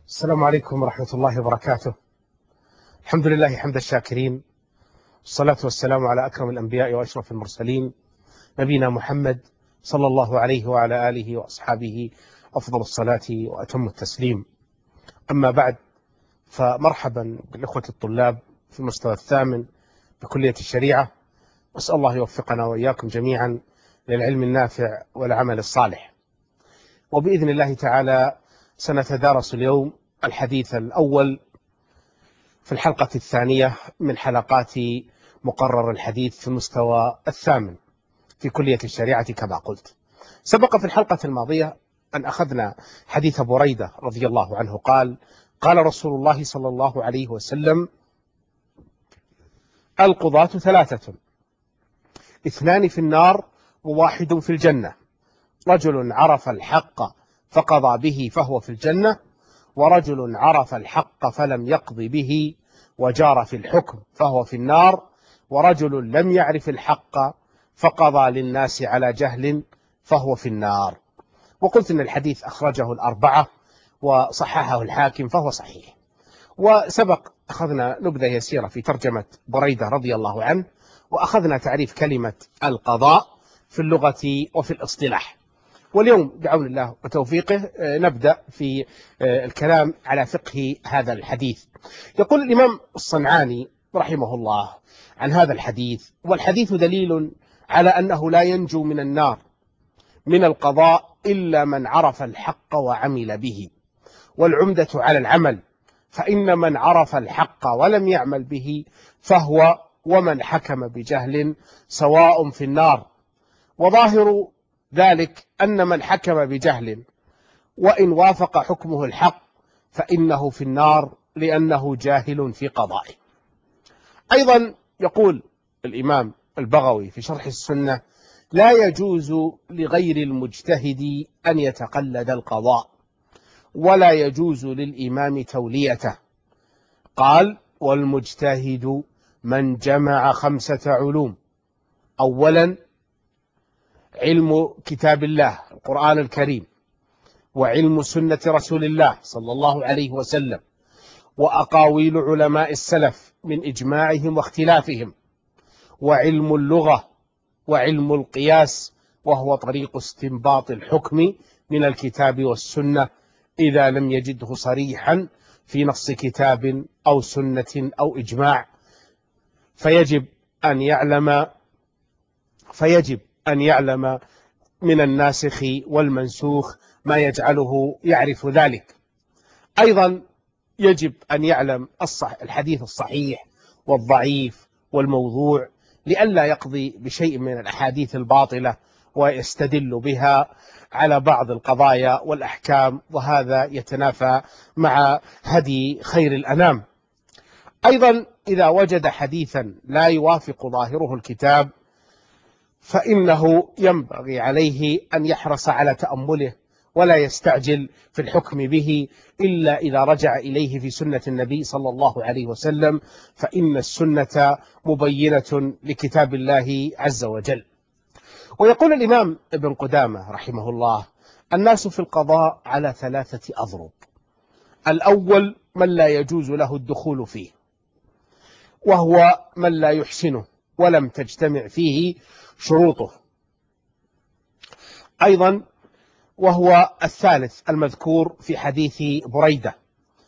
السلام عليكم ورحمة الله وبركاته. الحمد لله حمد الشاكرين، والصلاة والسلام على أكرم الأنبياء وأشرف المرسلين، نبينا محمد صلى الله عليه وعلى آله وأصحابه أفضل الصلاة وأتم التسليم. أما بعد، فمرحبا بالإخوة الطلاب في المستوى الثامن بكلية الشريعة، وأسأل الله يوفقنا وإياكم جميعا للعلم النافع والعمل الصالح. وبإذن الله تعالى سنتدارس اليوم الحديث الأول في الحلقة الثانية من حلقات مقرر الحديث في المستوى الثامن في كلية الشريعة كما قلت. سبق في الحلقة الماضية أن أخذنا حديث بريدة رضي الله عنه قال: قال رسول الله صلى الله عليه وسلم: القضاة ثلاثة، اثنان في النار وواحد في الجنة، رجل عرف الحق فقضى به فهو في الجنة، ورجل عرف الحق فلم يقض به وجار في الحكم فهو في النار، ورجل لم يعرف الحق فقضى للناس على جهل فهو في النار. وقلت إن الحديث أخرجه الأربعة وصححه الحاكم فهو صحيح. وسبق أخذنا نبذة يسيرة في ترجمة بريدة رضي الله عنه، وأخذنا تعريف كلمة القضاء في اللغة وفي الاصطلاح. واليوم بعون الله وتوفيقه نبدأ في الكلام على فقه هذا الحديث. يقول الإمام الصنعاني رحمه الله عن هذا الحديث: والحديث دليل على أنه لا ينجو من النار من القضاء إلا من عرف الحق وعمل به، والعمدة على العمل، فإن من عرف الحق ولم يعمل به فهو ومن حكم بجهل سواء في النار. وظاهر ذلك أن من حكم بجهل وإن وافق حكمه الحق فإنه في النار لأنه جاهل في قضائه. أيضا يقول الإمام البغوي في شرح السنة: لا يجوز لغير المجتهد أن يتقلد القضاء، ولا يجوز للإمام توليته. قال: والمجتهد من جمع 5 علوم: أولا علم كتاب الله القرآن الكريم، وعلم سنة رسول الله صلى الله عليه وسلم، وأقاويل علماء السلف من إجماعهم واختلافهم، وعلم اللغة، وعلم القياس وهو طريق استنباط الحكم من الكتاب والسنة إذا لم يجده صريحا في نص كتاب أو سنة أو إجماع، فيجب أن يعلم من الناسخ والمنسوخ ما يجعله يعرف ذلك. أيضا يجب أن يعلم الحديث الصحيح والضعيف والموضوع، لئلا يقضي بشيء من الأحاديث الباطلة ويستدل بها على بعض القضايا والأحكام، وهذا يتنافى مع هدي خير الأنام. أيضا إذا وجد حديثا لا يوافق ظاهره الكتاب فإنه ينبغي عليه أن يحرص على تأمله ولا يستعجل في الحكم به إلا إذا رجع إليه في سنة النبي صلى الله عليه وسلم، فإن السنة مبينة لكتاب الله عز وجل. ويقول الإمام ابن قدامة رحمه الله: الناس في القضاء على 3 أضرب: الأول من لا يجوز له الدخول فيه، وهو من لا يحسنه ولم تجتمع فيه شروطه. أيضا وهو الثالث المذكور في حديث بريدة،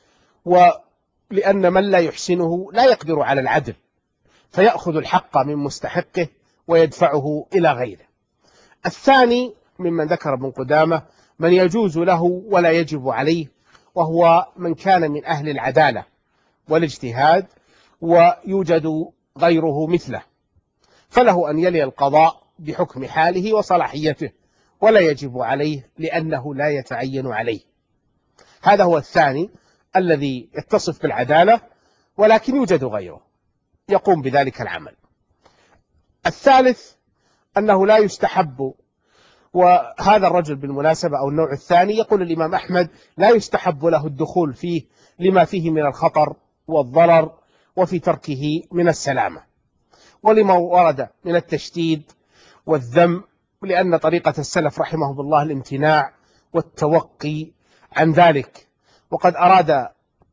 ولأن من لا يحسنه لا يقدر على العدل فيأخذ الحق من مستحقه ويدفعه إلى غيره. الثاني ممن ذكر ابن قدامة من يجوز له ولا يجب عليه، وهو من كان من أهل العدالة والاجتهاد ويوجد غيره مثله، فله أن يلي القضاء بحكم حاله وصلاحيته، ولا يجب عليه لأنه لا يتعين عليه. هذا هو الثاني الذي يتصف بالعدالة ولكن يوجد غيره يقوم بذلك العمل. الثالث أنه لا يستحب، وهذا الرجل بالمناسبة أو النوع الثاني يقول الإمام أحمد لا يستحب له الدخول فيه لما فيه من الخطر والضرر وفي تركه من السلامة، ولما ورد من التشديد والذم، لأن طريقة السلف رحمهم الله الامتناع والتوقي عن ذلك. وقد أراد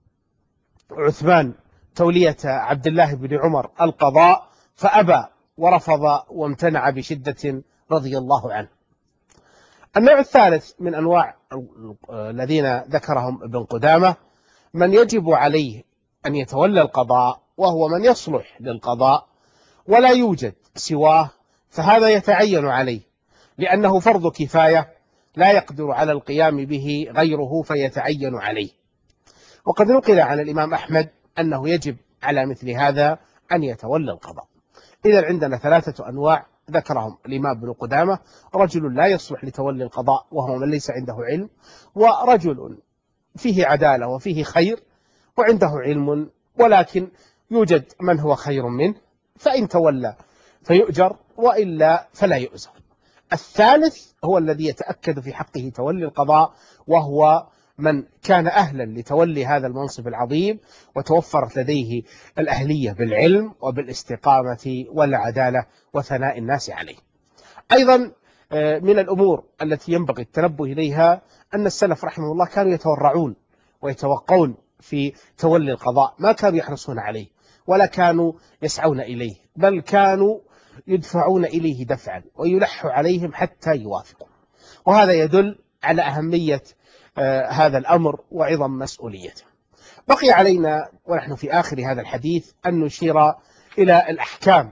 عثمان تولية عبد الله بن عمر القضاء فأبى ورفض وامتنع بشدة رضي الله عنه. النوع الثالث من أنواع الذين ذكرهم ابن قدامة من يجب عليه أن يتولى القضاء وهو من يصلح للقضاء ولا يوجد سواه، فهذا يتعين عليه لأنه فرض كفاية لا يقدر على القيام به غيره فيتعين عليه. وقد نقل عن الإمام أحمد أنه يجب على مثل هذا أن يتولى القضاء. إذا عندنا ثلاثة أنواع ذكرهم الإمام ابن قدامة: رجل لا يصلح لتولي القضاء وهو من ليس عنده علم، ورجل فيه عدالة وفيه خير وعنده علم ولكن يوجد من هو خير منه، فإن تولى فيؤجر وإلا فلا يؤجر. الثالث هو الذي يتأكد في حقه تولي القضاء، وهو من كان أهلا لتولي هذا المنصب العظيم وتوفرت لديه الأهلية بالعلم وبالاستقامة والعدالة وثناء الناس عليه. أيضا من الأمور التي ينبغي التنبه إليها أن السلف رحمه الله كانوا يتورعون ويتوقون في تولي القضاء، ما كانوا يحرصون عليه ولا كانوا يسعون إليه، بل كانوا يدفعون إليه دفعا ويلح عليهم حتى يوافقوا، وهذا يدل على أهمية هذا الأمر وعظم مسؤوليته. بقي علينا ونحن في آخر هذا الحديث أن نشير إلى الأحكام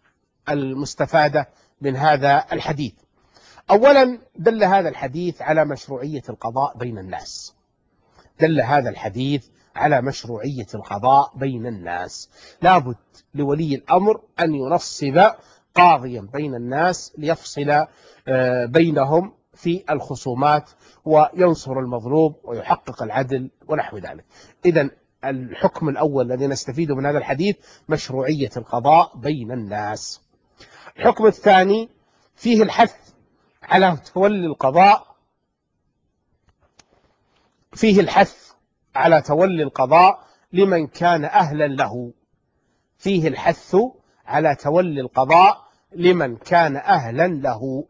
المستفادة من هذا الحديث. أولا، دل هذا الحديث على مشروعية القضاء بين الناس. دل هذا الحديث على مشروعية القضاء بين الناس. لابد لولي الأمر أن ينصب قاضيا بين الناس ليفصل بينهم في الخصومات وينصر المظلوم ويحقق العدل ونحو ذلك. إذن الحكم الأول الذي نستفيد من هذا الحديث مشروعية القضاء بين الناس. الحكم الثاني فيه الحث على تولي القضاء، فيه الحث على تولي القضاء لمن كان أهلا له. فيه الحث على تولي القضاء لمن كان أهلا له.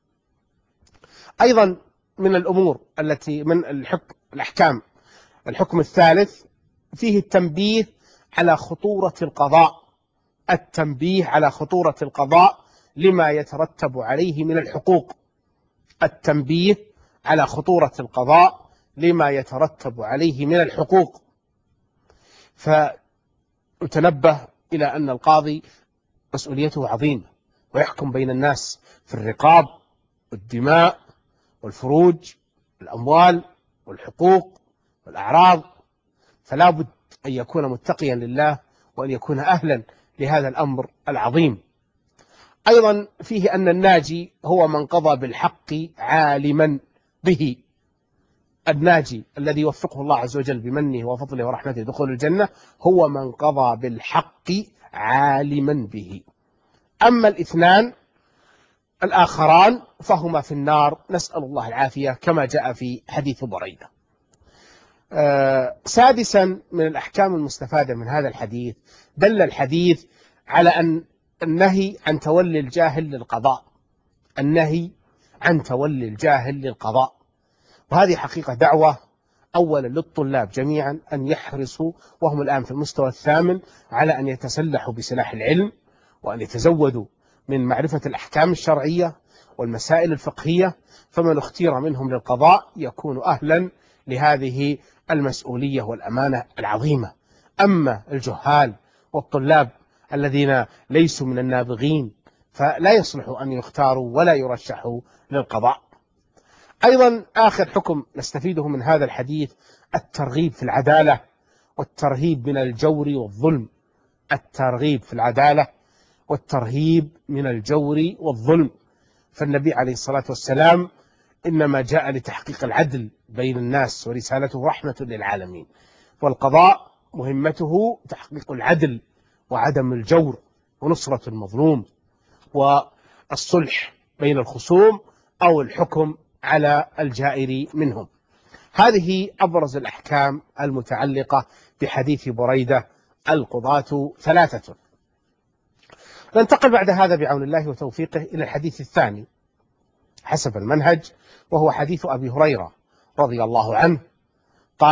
أيضا من الأمور التي من الأحكام الحكم الثالث فيه التنبيه على خطورة القضاء. التنبيه على خطورة القضاء لما يترتب عليه من الحقوق. التنبيه على خطورة القضاء لما يترتب عليه من الحقوق. فنتنبه إلى أن القاضي مسؤوليته عظيمة، ويحكم بين الناس في الرقاب والدماء والفروج والأموال والحقوق والأعراض، فلا بد أن يكون متقيا لله وأن يكون أهلا لهذا الأمر العظيم. أيضا فيه أن الناجي هو من قضى بالحق عالما به. الناجي الذي يوفقه الله عز وجل بمنه وفضله ورحمته دخول الجنة هو من قضى بالحق عالما به. أما الاثنان الآخران فهما في النار، نسأل الله العافية كما جاء في حديث بريدة. سادسا من الأحكام المستفادة من هذا الحديث، دل الحديث على أن النهي عن تولي الجاهل للقضاء. النهي عن تولي الجاهل للقضاء، وهذه حقيقة دعوة أولا للطلاب جميعا أن يحرصوا وهم الآن في المستوى الثامن على أن يتسلحوا بسلاح العلم وأن يتزودوا من معرفة الأحكام الشرعية والمسائل الفقهية، فمن اختير منهم للقضاء يكون أهلا لهذه المسؤولية والأمانة العظيمة. أما الجهال والطلاب الذين ليسوا من النابغين فلا يصلح أن يختاروا ولا يرشحوا للقضاء. أيضا آخر حكم نستفيده من هذا الحديث الترغيب في العدالة والترهيب من الجور والظلم. الترغيب في العدالة والترهيب من الجور والظلم، فالنبي عليه الصلاة والسلام إنما جاء لتحقيق العدل بين الناس ورسالته رحمة للعالمين، والقضاء مهمته تحقيق العدل وعدم الجور ونصرة المظلوم والصلح بين الخصوم أو الحكم على الجائر منهم. هذه أبرز الأحكام المتعلقة بحديث بريدة القضاة ثلاثة. ننتقل بعد هذا بعون الله وتوفيقه إلى الحديث الثاني حسب المنهج، وهو حديث أبي هريرة رضي الله عنه قال: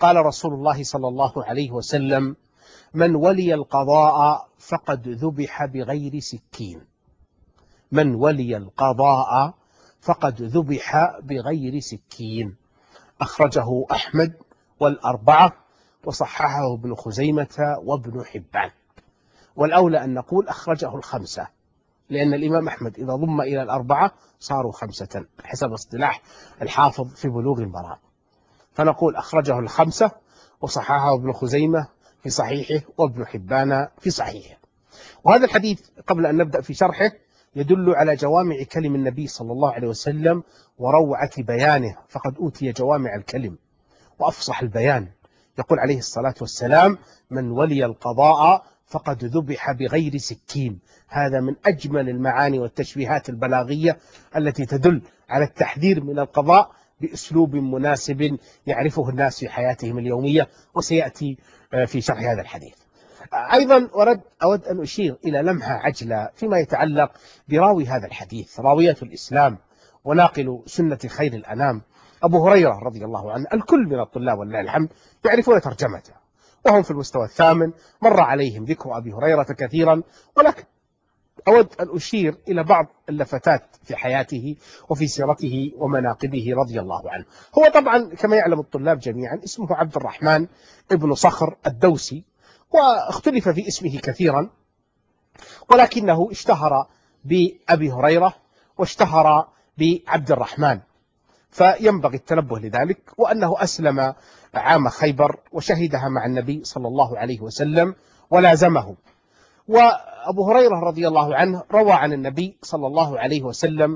قال رسول الله صلى الله عليه وسلم: من ولي القضاء فقد ذبح بغير سكين. من ولي القضاء فقد ذبح بغير سكين. أخرجه أحمد والأربعة، وصححه ابن خزيمة وابن حبان. والأولى أن نقول أخرجه الخمسة، لأن الإمام أحمد إذا ضم إلى الأربعة صاروا خمسة حسب اصطلاح الحافظ في بلوغ المرام، فنقول أخرجه الخمسة وصححه ابن خزيمة في صحيحه وابن حبان في صحيحه. وهذا الحديث قبل أن نبدأ في شرحه يدل على جوامع كلم النبي صلى الله عليه وسلم وروعة بيانه، فقد أوتي جوامع الكلم وأفصح البيان. يقول عليه الصلاة والسلام: من ولي القضاء فقد ذبح بغير سكين. هذا من أجمل المعاني والتشبيهات البلاغية التي تدل على التحذير من القضاء بأسلوب مناسب يعرفه الناس في حياتهم اليومية، وسيأتي في شرح هذا الحديث. أيضا أود أن أشير إلى لمحة عجلة فيما يتعلق براوي هذا الحديث، راوية الإسلام وناقل سنة خير الأنام أبو هريرة رضي الله عنه. الكل من الطلاب ولله الحمد يعرفون ترجمته، وهم في المستوى الثامن، مر عليهم ذكر أبي هريرة كثيرا، ولكن أود أن أشير إلى بعض اللفتات في حياته وفي سيرته ومناقبه رضي الله عنه. هو طبعا كما يعلم الطلاب جميعا اسمه عبد الرحمن ابن صخر الدوسي، واختلف في اسمه كثيرا، ولكنه اشتهر بأبي هريرة واشتهر بعبد الرحمن، فينبغي التنبه لذلك، وأنه أسلم عام خيبر وشهدها مع النبي صلى الله عليه وسلم ولازمه. وأبو هريرة رضي الله عنه روى عن النبي صلى الله عليه وسلم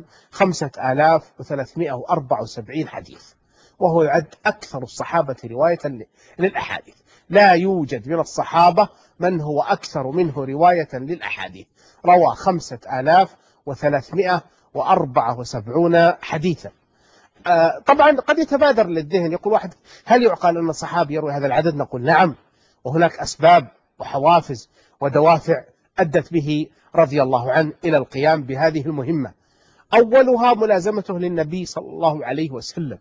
5374 حديث، وهو يعد أكثر الصحابة رواية للأحاديث. لا يوجد من الصحابة من هو أكثر منه رواية للأحاديث، روى 5374 حديثا. طبعا قد يتبادر للذهن، يقول واحد: هل يعقل أن الصحابي يروي هذا العدد؟ نقول نعم، وهناك أسباب وحوافز ودوافع أدت به رضي الله عنه إلى القيام بهذه المهمة. أولها ملازمته للنبي صلى الله عليه وسلم،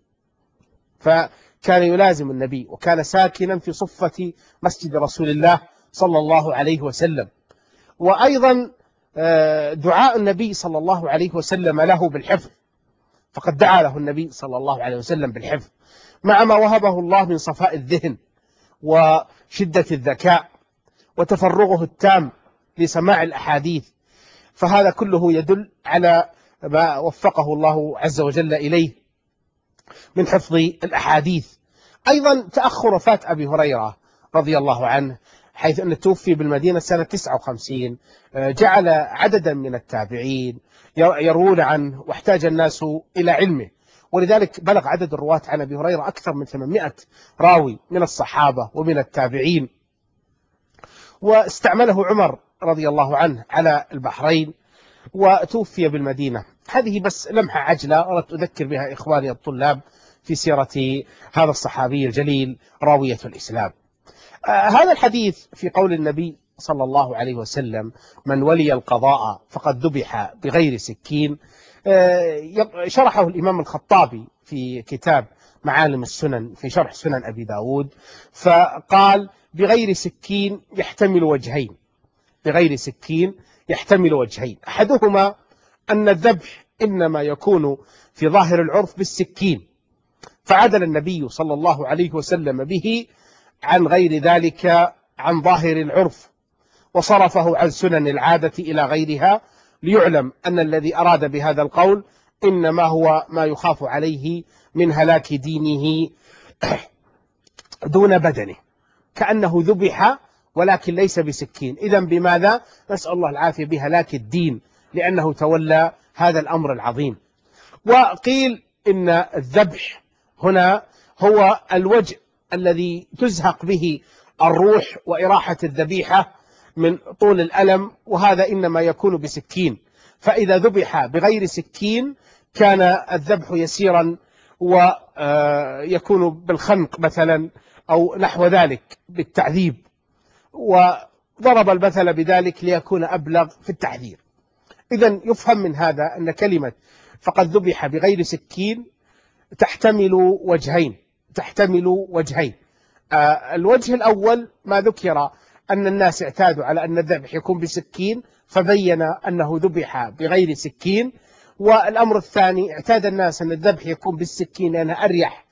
فكان يلازم النبي وكان ساكنا في صفة مسجد رسول الله صلى الله عليه وسلم. وأيضا دعاء النبي صلى الله عليه وسلم له بالحفظ، فقد دعا له النبي صلى الله عليه وسلم بالحفظ، مع ما وهبه الله من صفاء الذهن وشدة الذكاء وتفرغه التام لسماع الأحاديث، فهذا كله يدل على ما وفقه الله عز وجل إليه من حفظ الأحاديث. أيضا تأخر وفاة أبي هريرة رضي الله عنه، حيث أنه توفي بالمدينة سنة 59، جعل عددا من التابعين يروون عنه، واحتاج الناس إلى علمه، ولذلك بلغ عدد الرواة عن أبي هريرة أكثر من 800 راوي من الصحابة ومن التابعين. واستعمله عمر رضي الله عنه على البحرين، وتوفي بالمدينة. هذه بس لمحة عجلة أردت أذكر بها إخواني الطلاب في سيرة هذا الصحابي الجليل راوية الإسلام. هذا الحديث في قول النبي صلى الله عليه وسلم: من ولي القضاء فقد ذبح بغير سكين، شرحه الإمام الخطابي في كتاب معالم السنن في شرح سنن أبي داود، فقال: بغير سكين يحتمل وجهين. بغير سكين يحتمل وجهين، أحدهما أن الذبح إنما يكون في ظاهر العرف بالسكين، فعدل النبي صلى الله عليه وسلم به عن غير ذلك عن ظاهر العرف، وصرفه عن سنن العادة إلى غيرها، ليعلم أن الذي أراد بهذا القول إنما هو ما يخاف عليه من هلاك دينه دون بدنه، كأنه ذبح ولكن ليس بسكين. إذن بماذا؟ نسأل الله العافية، بهلاك الدين، لأنه تولى هذا الأمر العظيم. وقيل إن الذبح هنا هو الوجه الذي تزهق به الروح وإراحة الذبيحة من طول الألم، وهذا إنما يكون بسكين. فإذا ذبح بغير سكين كان الذبح يسيرا، ويكون بالخنق مثلا أو نحو ذلك بالتعذيب، وضرب المثل بذلك ليكون أبلغ في التحذير. إذن يفهم من هذا أن كلمة فقد ذبح بغير سكين تحتمل وجهين. الوجه الأول ما ذكر أن الناس اعتادوا على أن الذبح يكون بسكين، فبين أنه ذبح بغير سكين. والأمر الثاني اعتاد الناس أن الذبح يكون بالسكين لأنها أريح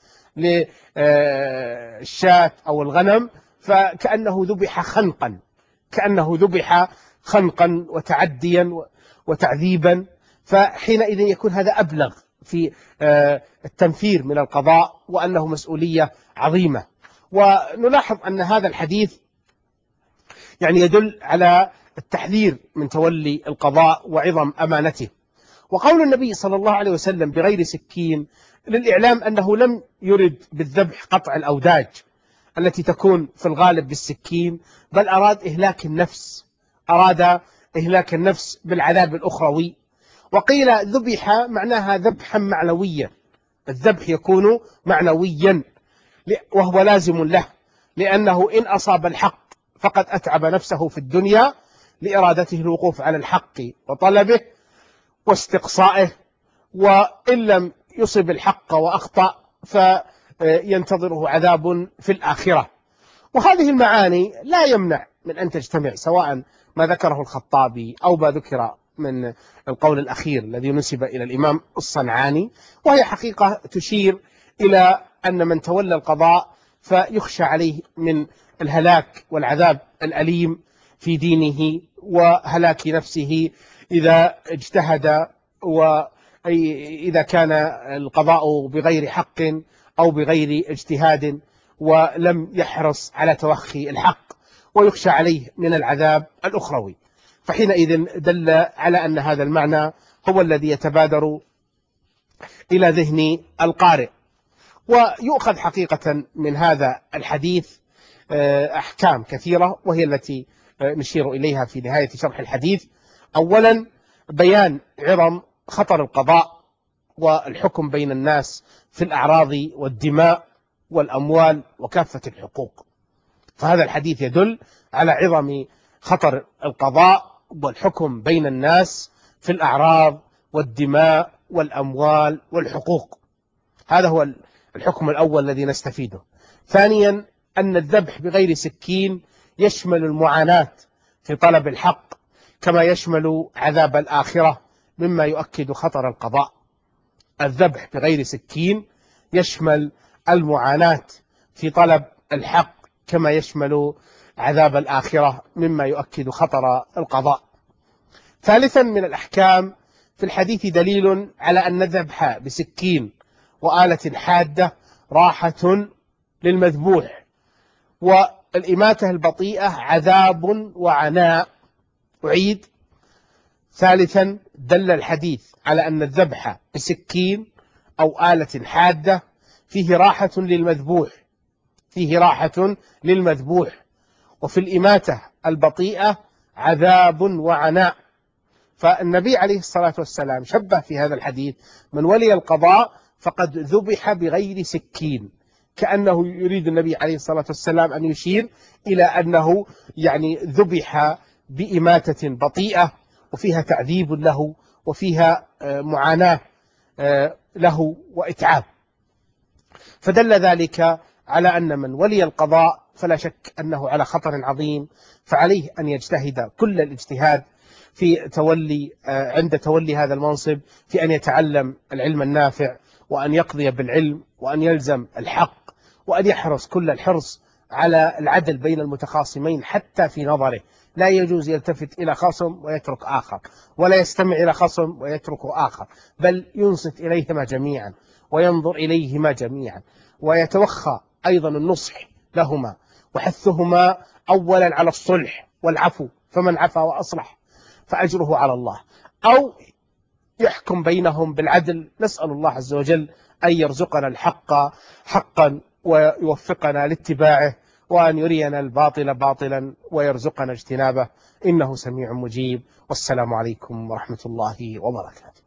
للشاة أو الغنم، فكأنه ذبح خنقا، كأنه ذبح خنقا وتعديا وتعذيبا، فحينئذ يكون هذا أبلغ في التنفير من القضاء، وأنه مسؤولية عظيمة. ونلاحظ أن هذا الحديث يعني يدل على التحذير من تولي القضاء وعظم أمانته. وقول النبي صلى الله عليه وسلم بغير سكين للإعلام أنه لم يرد بالذبح قطع الأوداج التي تكون في الغالب بالسكين، بل أراد إهلاك النفس، أراد إهلاك النفس بالعذاب الأخروي. وقيل ذبح معناها ذبحا معنويا، الذبح يكون معنويا وهو لازم له، لأنه إن أصاب الحق فقد أتعب نفسه في الدنيا لإرادته الوقوف على الحق وطلبه واستقصائه، وإن لم يصب الحق وأخطأ فينتظره عذاب في الآخرة. وهذه المعاني لا يمنع من أن تجتمع، سواء ما ذكره الخطابي أو ما ذكر من القول الأخير الذي نسب إلى الإمام الصنعاني، وهي حقيقة تشير إلى أن من تولى القضاء فيخشى عليه من الهلاك والعذاب الأليم في دينه وهلاك نفسه إذا اجتهد، وإذا كان القضاء بغير حق أو بغير اجتهاد ولم يحرص على توخي الحق، ويخشى عليه من العذاب الأخروي. فحينئذ دل على أن هذا المعنى هو الذي يتبادر إلى ذهن القارئ. ويؤخذ حقيقة من هذا الحديث أحكام كثيرة، وهي التي نشير إليها في نهاية شرح الحديث. أولا، بيان عظم خطر القضاء والحكم بين الناس في الأعراض والدماء والأموال وكافة الحقوق، فهذا الحديث يدل على عظم خطر القضاء والحكم بين الناس في الأعراض والدماء والأموال والحقوق. هذا هو الحكم الأول الذي نستفيده. ثانيا، أن الذبح بغير سكين يشمل المعاناة في طلب الحق، كما يشمل عذاب الآخرة، مما يؤكد خطر القضاء. الذبح بغير سكين يشمل المعاناة في طلب الحق، كما يشمل عذاب الآخرة، مما يؤكد خطر القضاء. ثالثا، من الأحكام في الحديث دليل على أن الذبح بسكين وآلة حادة راحة للمذبوح، والإماتة البطيئة عذاب وعناء. أعيد: ثالثا، دل الحديث على أن الذبح بسكين أو آلة حادة فيه راحة للمذبوح، فيه راحة للمذبوح، وفي الإماتة البطيئة عذاب وعناء. فالنبي عليه الصلاة والسلام شبه في هذا الحديث من ولي القضاء فقد ذبح بغير سكين، كأنه يريد النبي عليه الصلاة والسلام أن يشير إلى أنه يعني ذبح بإماتة بطيئة وفيها تعذيب له وفيها معاناة له وإتعاب. فدل ذلك على أن من ولي القضاء فلا شك أنه على خطر عظيم، فعليه أن يجتهد كل الاجتهاد في عند تولي هذا المنصب، في أن يتعلم العلم النافع، وأن يقضي بالعلم، وأن يلزم الحق، وأن يحرص كل الحرص على العدل بين المتخاصمين حتى في نظره. لا يجوز يلتفت إلى خصم ويترك آخر، ولا يستمع إلى خصم ويترك آخر، بل ينصت إليهما جميعا وينظر إليهما جميعا، ويتوخى أيضا النصح لهما وحثهما أولا على الصلح والعفو، فمن عفا وأصلح فأجره على الله، أو يحكم بينهم بالعدل. نسأل الله عز وجل أن يرزقنا الحق حقا ويوفقنا لاتباعه، وأن يرينا الباطل باطلا ويرزقنا اجتنابه، إنه سميع مجيب. والسلام عليكم ورحمة الله وبركاته.